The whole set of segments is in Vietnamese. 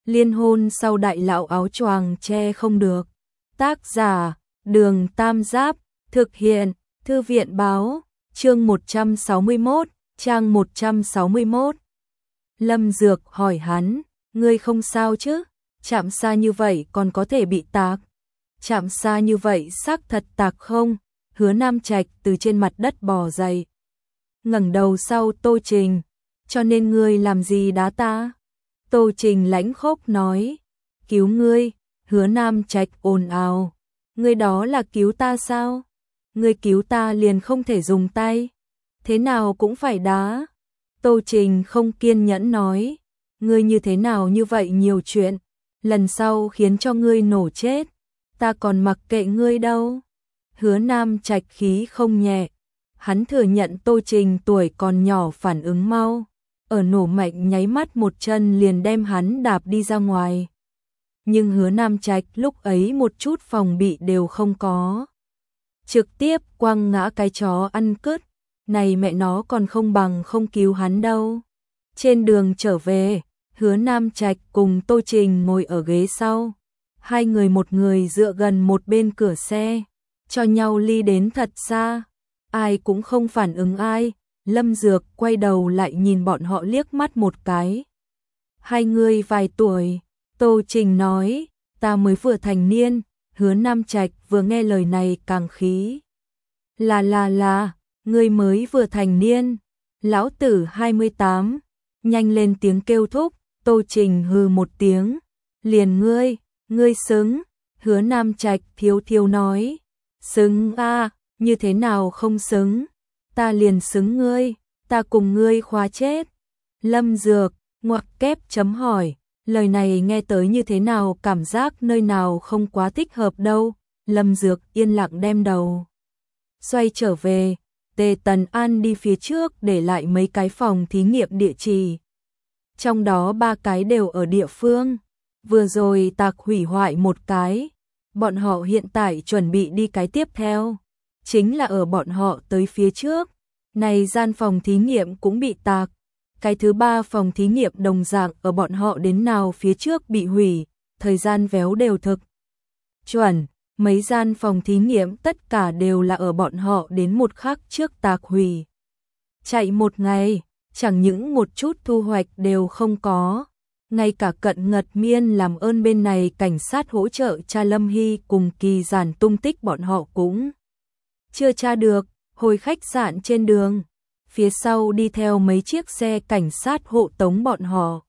Liên hôn sau đại lão áo choàng che không được. Tác giả, Đường Tam Giáp, thực hiện, Thư viện báo, chương 161, trang 161. Lâm Dược hỏi hắn, ngươi không sao chứ? Chạm xa như vậy còn có thể bị tạc. Chạm xa như vậy xác thật tạc không? Hứa Nam Trạch từ trên mặt đất bò dậy. Ngẩng đầu sau Tô Trình, cho nên ngươi làm gì đá ta? Tô Trình lãnh khốc nói, cứu ngươi. Hứa Nam Trạch ồn ào, ngươi đó là cứu ta sao? Ngươi cứu ta liền không thể dùng tay, thế nào cũng phải đá. Tô Trình không kiên nhẫn nói, ngươi như thế nào như vậy nhiều chuyện, lần sau khiến cho ngươi nổ chết, ta còn mặc kệ ngươi đâu. Hứa Nam Trạch khí không nhẹ, hắn thừa nhận Tô Trình tuổi còn nhỏ phản ứng mau, ở nổ mạnh nháy mắt một chân liền đem hắn đạp đi ra ngoài. Nhưng Hứa Nam Trạch lúc ấy một chút phòng bị đều không có, trực tiếp quăng ngã cái chó ăn cứt, này mẹ nó còn không bằng không cứu hắn đâu. Trên đường trở về, Hứa Nam Trạch cùng Tô Trình ngồi ở ghế sau, hai người một người dựa gần một bên cửa xe, cho nhau ly đến thật xa, ai cũng không phản ứng ai. Lâm Dược quay đầu lại nhìn bọn họ liếc mắt một cái. Hai người vài tuổi? Tô Trình nói, ta mới vừa thành niên. Hứa Nam Trạch vừa nghe lời này càng khí. Là, ngươi mới vừa thành niên. Lão tử 28, nhanh lên tiếng kêu thúc. Tô Trình hừ một tiếng, liền ngươi xứng. Hứa Nam Trạch thiếu nói, xứng a, như thế nào không xứng? Ta liền xứng ngươi, ta cùng ngươi khóa chết. Lâm Dược, ngoặc kép chấm hỏi, lời này nghe tới như thế nào, cảm giác nơi nào không quá thích hợp đâu. Lâm Dược yên lặng đem đầu xoay trở về. Tề Tần An đi phía trước để lại mấy cái phòng thí nghiệm địa chỉ, trong đó 3 cái đều ở địa phương. Vừa rồi tạc hủy hoại một cái, bọn họ hiện tại chuẩn bị đi cái tiếp theo, chính là ở bọn họ tới phía trước. Này gian phòng thí nghiệm cũng bị tạc, cái thứ 3 phòng thí nghiệm đồng dạng ở bọn họ đến nào phía trước bị hủy, thời gian véo đều thực chuẩn. Mấy gian phòng thí nghiệm tất cả đều là ở bọn họ đến một khắc trước tạc hủy. Chạy một ngày, chẳng những một chút thu hoạch đều không có. Ngay cả Cận Ngật Miên làm ơn bên này cảnh sát hỗ trợ tra Lâm Hy cùng Kỳ Giản tung tích bọn họ cũng chưa tra được. Hồi khách sạn trên đường, phía sau đi theo mấy chiếc xe cảnh sát hộ tống bọn họ.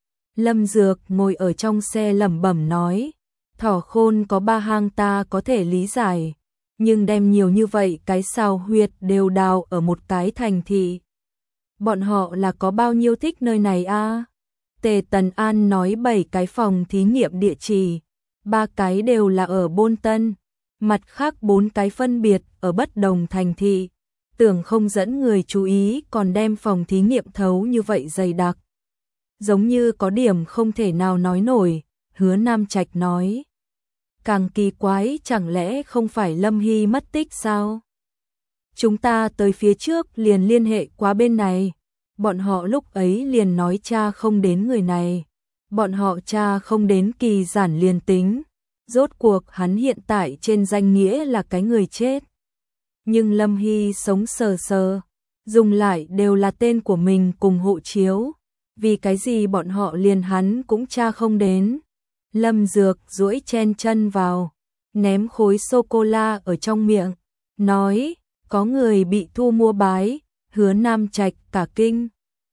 Lâm Dược ngồi ở trong xe lẩm bẩm nói, thỏ khôn có 3 hang ta có thể lý giải, nhưng đem nhiều như vậy cái sao huyệt đều đào ở một cái thành thị. Bọn họ là có bao nhiêu thích nơi này a? Tề Tần An nói 7 cái phòng thí nghiệm địa chỉ, 3 cái đều là ở Bôn Tân, mặt khác 4 cái phân biệt ở bất đồng thành thị. Tưởng không dẫn người chú ý còn đem phòng thí nghiệm thấu như vậy dày đặc, giống như có điểm không thể nào nói nổi. Hứa Nam Trạch nói, càng kỳ quái, chẳng lẽ không phải Lâm Hy mất tích sao? Chúng ta tới phía trước liền liên hệ qua bên này, bọn họ lúc ấy liền nói cha không đến người này, bọn họ cha không đến Kỳ Giản liền tính, rốt cuộc hắn hiện tại trên danh nghĩa là cái người chết. Nhưng Lâm Hy sống sờ sờ, dùng lại đều là tên của mình cùng hộ chiếu, vì cái gì bọn họ liền hắn cũng tra không đến. Lâm Dược duỗi chen chân vào, ném khối sô-cô-la ở trong miệng, nói, có người bị thu mua bái. Hứa Nam Trạch cả kinh,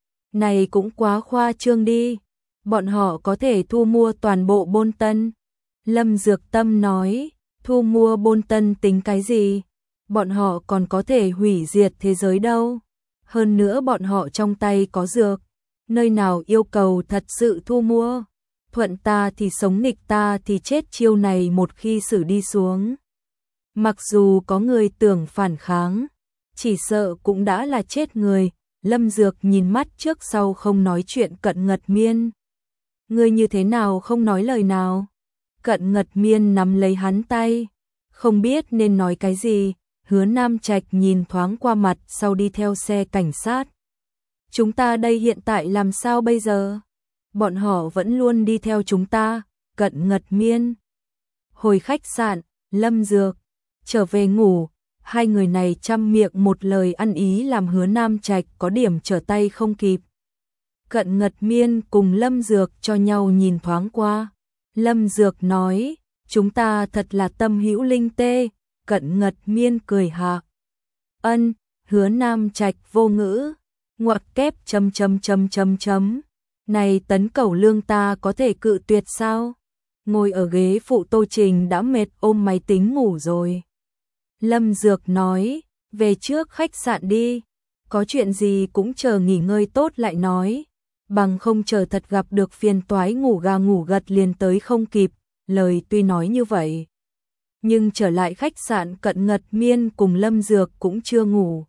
này cũng quá khoa trương đi, bọn họ có thể thu mua toàn bộ Bôn Tân. Lâm Dược Tâm nói, thu mua Bôn Tân tính cái gì? Bọn họ còn có thể hủy diệt thế giới đâu. Hơn nữa bọn họ trong tay có dược, nơi nào yêu cầu thật sự thu mua. Thuận ta thì sống, nghịch ta thì chết, chiêu này một khi xử đi xuống, mặc dù có người tưởng phản kháng, chỉ sợ cũng đã là chết người. Lâm Dược nhìn mắt trước sau không nói chuyện Cận Ngật Miên. Ngươi như thế nào không nói lời nào? Cận Ngật Miên nắm lấy hắn tay, không biết nên nói cái gì. Hứa Nam Trạch nhìn thoáng qua mặt sau đi theo xe cảnh sát. Chúng ta đây hiện tại làm sao bây giờ? bọn họ vẫn luôn đi theo chúng ta. Cận Ngật Miên hồi khách sạn, Lâm Dược trở về ngủ, hai người này trăm miệng một lời ăn ý làm Hứa Nam Trạch có điểm trở tay không kịp. Cận Ngật Miên cùng Lâm Dược cho nhau nhìn thoáng qua. Lâm Dược nói, chúng ta thật là tâm hữu linh tê. Cận Ngật Miên cười hạ. Ân, Hứa Nam Trạch vô ngữ. Ngoặc kép chấm. Này Tấn Cẩu Lương ta có thể cự tuyệt sao? Ngồi ở ghế phụ Tô Trình đã mệt ôm máy tính ngủ rồi. Lâm Dược nói, về trước khách sạn đi. Có chuyện gì cũng chờ nghỉ ngơi tốt lại nói. Bằng không chờ thật gặp được phiền toái ngủ gà ngủ gật liền tới không kịp. Lời tuy nói như vậy, nhưng trở lại khách sạn Cận Ngật Miên cùng Lâm Dược cũng chưa ngủ.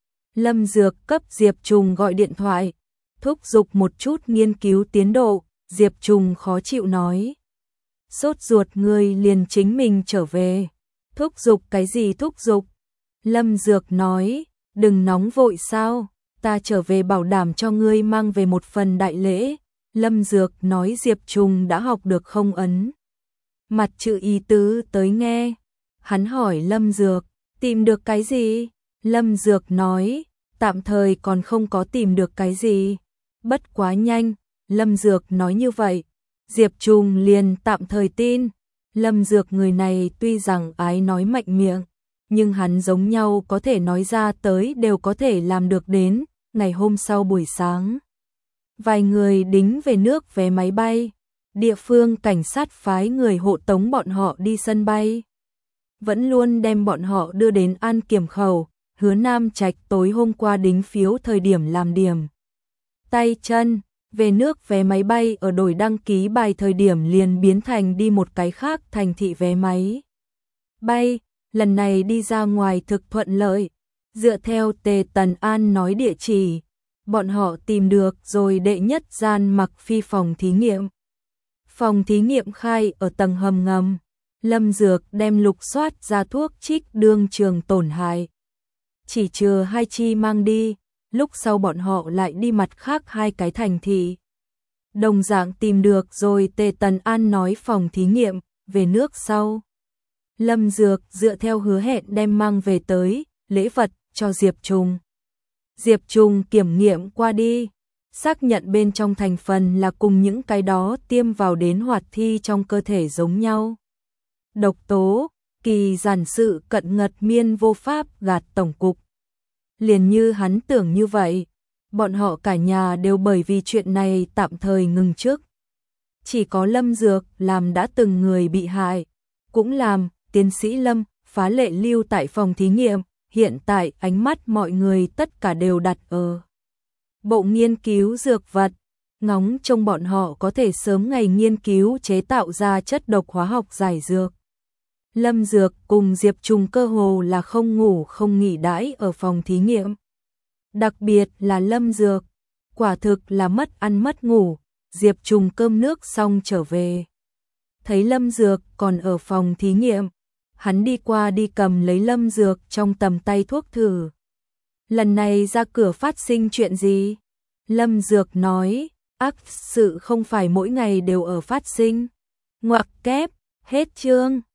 Lâm Dược cấp Diệp Trùng gọi điện thoại, thúc giục một chút nghiên cứu tiến độ. Diệp Trùng khó chịu nói, sốt ruột người liền chính mình trở về. Thúc giục cái gì thúc giục? Lâm Dược nói, đừng nóng vội sao, ta trở về bảo đảm cho ngươi mang về một phần đại lễ. Lâm Dược nói Diệp Trùng đã học được không ấn mặt chữ ý tứ tới nghe. Hắn hỏi Lâm Dược, tìm được cái gì? Lâm Dược nói, tạm thời còn không có tìm được cái gì. Bất quá nhanh, Lâm Dược nói như vậy, Diệp Trùng liền tạm thời tin. Lâm Dược người này tuy rằng ái nói mạnh miệng, nhưng hắn giống nhau có thể nói ra tới đều có thể làm được đến. Ngày hôm sau buổi sáng, vài người đính về nước vé máy bay. Địa phương cảnh sát phái người hộ tống bọn họ đi sân bay, vẫn luôn đem bọn họ đưa đến An Kiểm khẩu. Hứa Nam Trạch tối hôm qua đính phiếu thời điểm làm điểm tay chân, về nước vé máy bay ở đổi đăng ký bài thời điểm liền biến thành đi một cái khác thành thị vé máy bay. Lần này đi ra ngoài thực thuận lợi, dựa theo Tề Tần An nói địa chỉ, bọn họ tìm được rồi đệ nhất gian Mặc Phi phòng thí nghiệm. Phòng thí nghiệm khai ở tầng hầm ngầm. Lâm Dược đem lục soát ra thuốc trích đương trường tổn hại, chỉ trừ 2 chi mang đi. Lúc sau bọn họ lại đi mặt khác 2 cái thành thị, đồng dạng tìm được rồi. Tề Tần An nói phòng thí nghiệm. Về nước sau, Lâm Dược dựa theo hứa hẹn đem mang về tới lễ vật cho Diệp Trùng. Diệp Trùng kiểm nghiệm qua đi, xác nhận bên trong thành phần là cùng những cái đó tiêm vào đến hoạt thi trong cơ thể giống nhau. Độc tố, kỳ giản sự Cận Ngật Miên vô pháp gạt tổng cục. Liền như hắn tưởng như vậy, bọn họ cả nhà đều bởi vì chuyện này tạm thời ngừng trước. Chỉ có Lâm Dược làm đã từng người bị hại, cũng làm tiến sĩ Lâm phá lệ lưu tại phòng thí nghiệm. Hiện tại ánh mắt mọi người tất cả đều đặt ở bộ nghiên cứu dược vật, ngóng trông bọn họ có thể sớm ngày nghiên cứu chế tạo ra chất độc hóa học giải dược. Lâm Dược cùng Diệp Trùng cơ hồ là không ngủ không nghỉ đãi ở phòng thí nghiệm. Đặc biệt là Lâm Dược, quả thực là mất ăn mất ngủ. Diệp Trùng cơm nước xong trở về, thấy Lâm Dược còn ở phòng thí nghiệm, hắn đi qua đi cầm lấy Lâm Dược trong tầm tay thuốc thử. Lần này ra cửa phát sinh chuyện gì? Lâm Dược nói, ác sự không phải mỗi ngày đều ở phát sinh. Ngoặc kép, hết chương.